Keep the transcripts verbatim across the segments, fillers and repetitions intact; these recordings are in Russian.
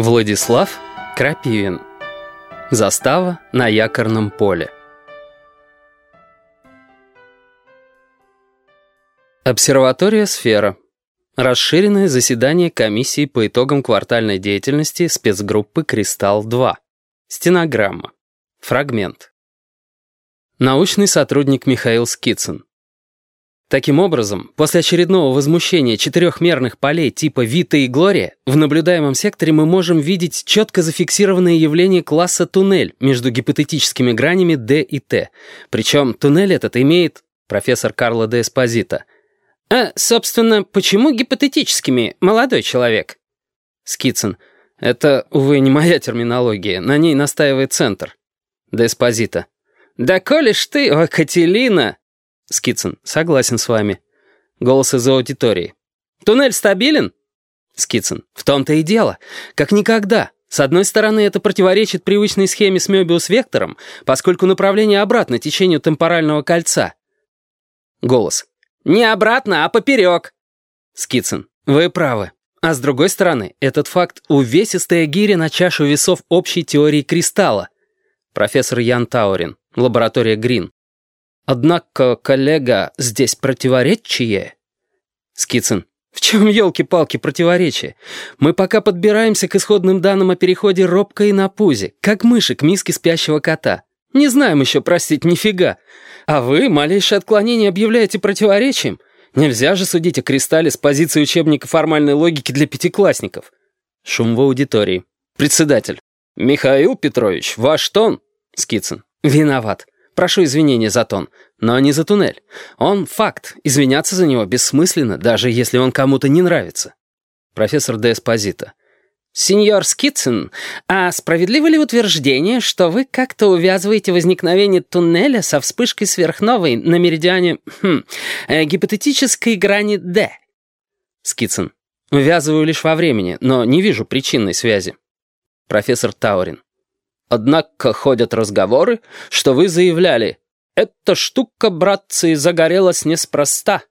Владислав Крапивин. Застава на якорном поле. Обсерватория «Сфера». Расширенное заседание комиссии по итогам квартальной деятельности спецгруппы «Кристалл-два». Стенограмма. Фрагмент. Научный сотрудник Михаил Скицын. Таким образом, после очередного возмущения четырехмерных полей типа Вита и Глория, в наблюдаемом секторе мы можем видеть четко зафиксированное явление класса туннель между гипотетическими гранями D и T. Причем туннель этот имеет профессор Карло де Эспозито. «А, собственно, почему гипотетическими, молодой человек?» Скицын. Это, увы, не моя терминология, на ней настаивает центр. Де Эспозито. «Да коли ж ты, о, Кателина!» Скицын. Согласен с вами. Голос из аудитории. «Туннель стабилен?» Скицын. В том-то и дело. Как никогда. С одной стороны, это противоречит привычной схеме с Мёбиус-вектором, поскольку направление обратно течению темпорального кольца. Голос. «Не обратно, а поперек!» Скицын. Вы правы. А с другой стороны, этот факт — увесистая гиря на чашу весов общей теории кристалла. Профессор Ян Таурин. Лаборатория Грин. Однако, коллега, здесь противоречие. Скицын. В чем, елки-палки, противоречие? Мы пока подбираемся к исходным данным о переходе робко и на пузе, как мыши к миске спящего кота. Не знаем еще, простить, нифига. А вы малейшее отклонение объявляете противоречием? Нельзя же судить о кристалле с позиции учебника формальной логики для пятиклассников. Шум в аудитории. Председатель. Михаил Петрович, ваш тон? Скицын. Виноват. Прошу извинения за тон, но не за туннель. Он факт, извиняться за него бессмысленно, даже если он кому-то не нравится. Профессор де Эспозито. Сеньор Скицын, а справедливо ли утверждение, что вы как-то увязываете возникновение туннеля со вспышкой сверхновой на меридиане хм, э, гипотетической грани D? Скицын. Увязываю лишь во времени, но не вижу причинной связи. Профессор Таурин. Однако ходят разговоры, что вы заявляли, «Эта штука, братцы, загорелась неспроста».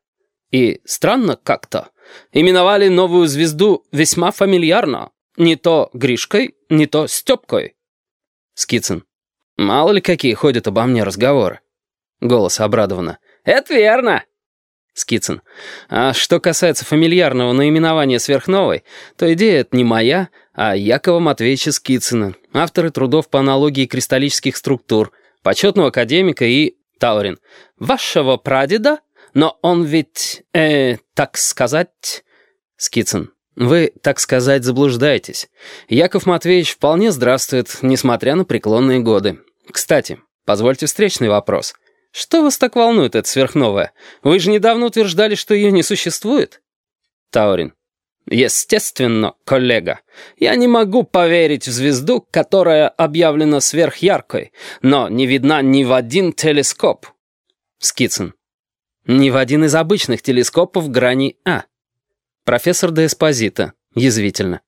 И странно как-то. Именовали новую звезду весьма фамильярно. Не то Гришкой, не то Степкой. Скицын. Мало ли какие ходят обо мне разговоры. Голос обрадованно. Это верно. Скицын. А что касается фамильярного наименования сверхновой, то идея эта не моя, а Якова Матвеевича Скицына, автора трудов по аналогии кристаллических структур, почетного академика и Таурин. Вашего прадеда? Но он ведь, э, так сказать... Скицын. Вы, так сказать, заблуждаетесь. Яков Матвеевич вполне здравствует, несмотря на преклонные годы. Кстати, позвольте встречный вопрос. Что вас так волнует эта сверхновая? Вы же недавно утверждали, что ее не существует. Таурин. Естественно, коллега. Я не могу поверить в звезду, которая объявлена сверхяркой, но не видна ни в один телескоп. Скицын. Ни в один из обычных телескопов грани А. Профессор де Эспозито. Язвительно.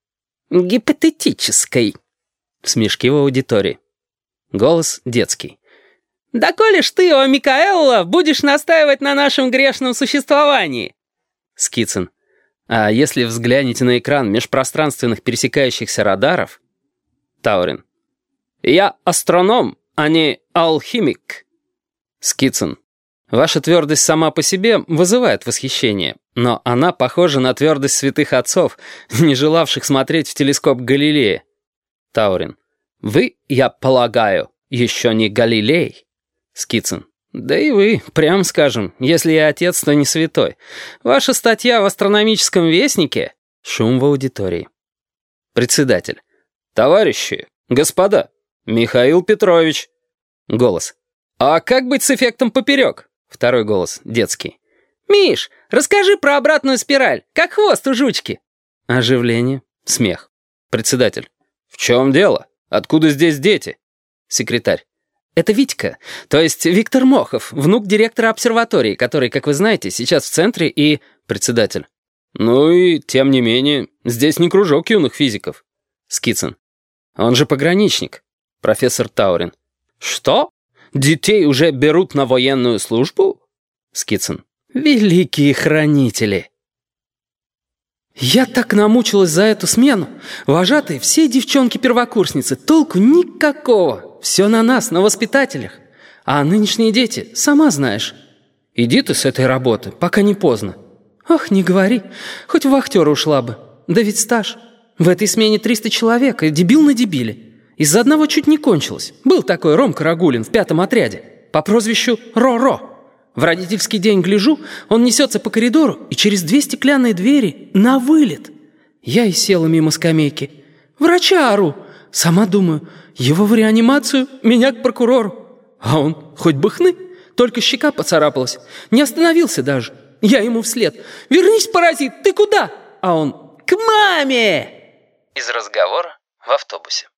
Гипотетической. Смешки в аудитории. Голос детский. «Да коли ж ты, о Микаэлла, будешь настаивать на нашем грешном существовании?» Скицын. А если взглянете на экран межпространственных пересекающихся радаров? Таурин. Я астроном, а не алхимик. Скицын. Ваша твердость сама по себе вызывает восхищение, но она похожа на твердость святых отцов, не желавших смотреть в телескоп Галилея. Таурин. Вы, я полагаю, еще не Галилей. Скицын. Да и вы, прям скажем, если я отец, то не святой. Ваша статья в астрономическом вестнике... Шум в аудитории. Председатель. Товарищи, господа, Михаил Петрович. Голос. А как быть с эффектом поперек? Второй голос, детский. Миш, расскажи про обратную спираль, как хвост у жучки. Оживление, смех. Председатель. В чем дело? Откуда здесь дети? Секретарь. Это Витька, то есть Виктор Мохов, внук директора обсерватории, который, как вы знаете, сейчас в центре и... Председатель. Ну и, тем не менее, здесь не кружок юных физиков. Скицын. Он же пограничник. Профессор Таурин. Что? Детей уже берут на военную службу? Скицын. Великие хранители. Я так намучилась за эту смену. Вожатые все девчонки-первокурсницы, толку никакого. Все на нас, на воспитателях. А нынешние дети, сама знаешь. Иди ты с этой работы, пока не поздно. Ох, не говори, хоть в вахтера ушла бы. Да ведь стаж. В этой смене триста человек, и дебил на дебиле. Из-за одного чуть не кончилось. Был такой Ромка Рагулин в пятом отряде. По прозвищу Ро-Ро. В родительский день гляжу, он несется по коридору и через две стеклянные двери на вылет. Я и села мимо скамейки. Врача ору. Сама думаю, его в реанимацию, меня к прокурору. А он хоть бы хны, только щека поцарапалась. Не остановился даже. Я ему вслед. «Вернись, паразит, ты куда?» А он «К маме!» Из разговора в автобусе.